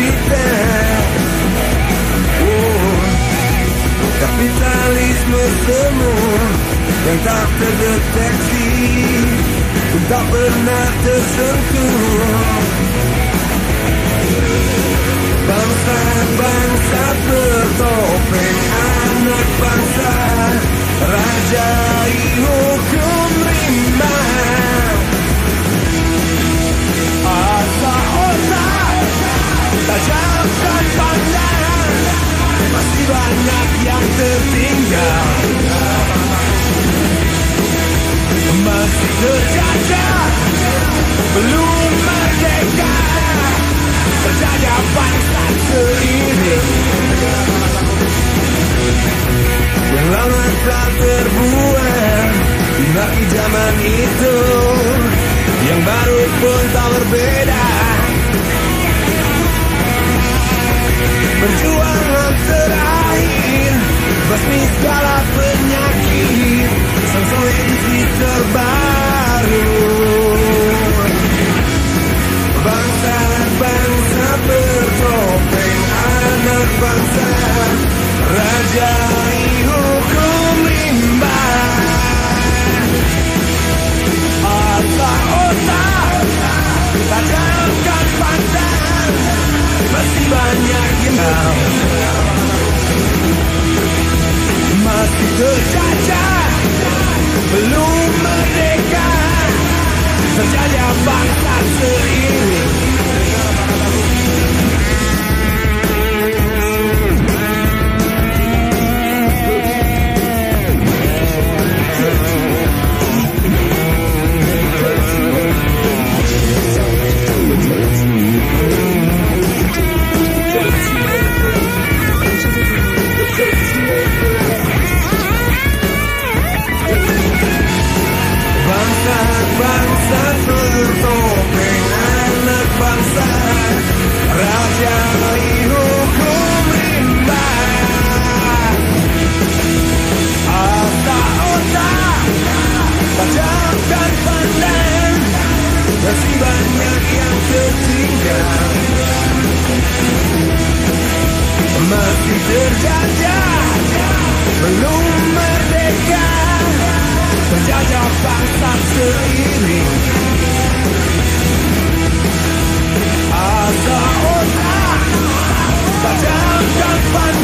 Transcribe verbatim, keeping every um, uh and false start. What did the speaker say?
kita. Oh, kapitalisme semu yang tak terdeteksi, pun tak pernah tersentuh. Bangsa-bangsa bertopeng, anak bangsa, rajai hukum rimba. Otak-otak, tajamkan pandang, masih banyak yang tertinggal, masih terjajah, belum merdeka, terjajah bangsa seiring. Yang lama tak terbuang, dimaki zaman itu, yang baru pun tak berbeda. Perjuangan terakhir, basmi segala penyakit, sang solusi terbaru. Bangsa-bangsa bertopeng, anak bangsa, rajai hukum rimba. Otak-otak, tajamkan pandang, masih banyak yang masih terjajah, belum merdeka, terjajah bangsa seiring. Bangsa bertopeng, anak bangsa, rajai hukum rimba. Otak-otak, tajamkan pandang, masih banyak yang tertinggal, masih terjajah, belum merdeka, terjajah bangsa seiring. Otak-otak, tajamkan pandang,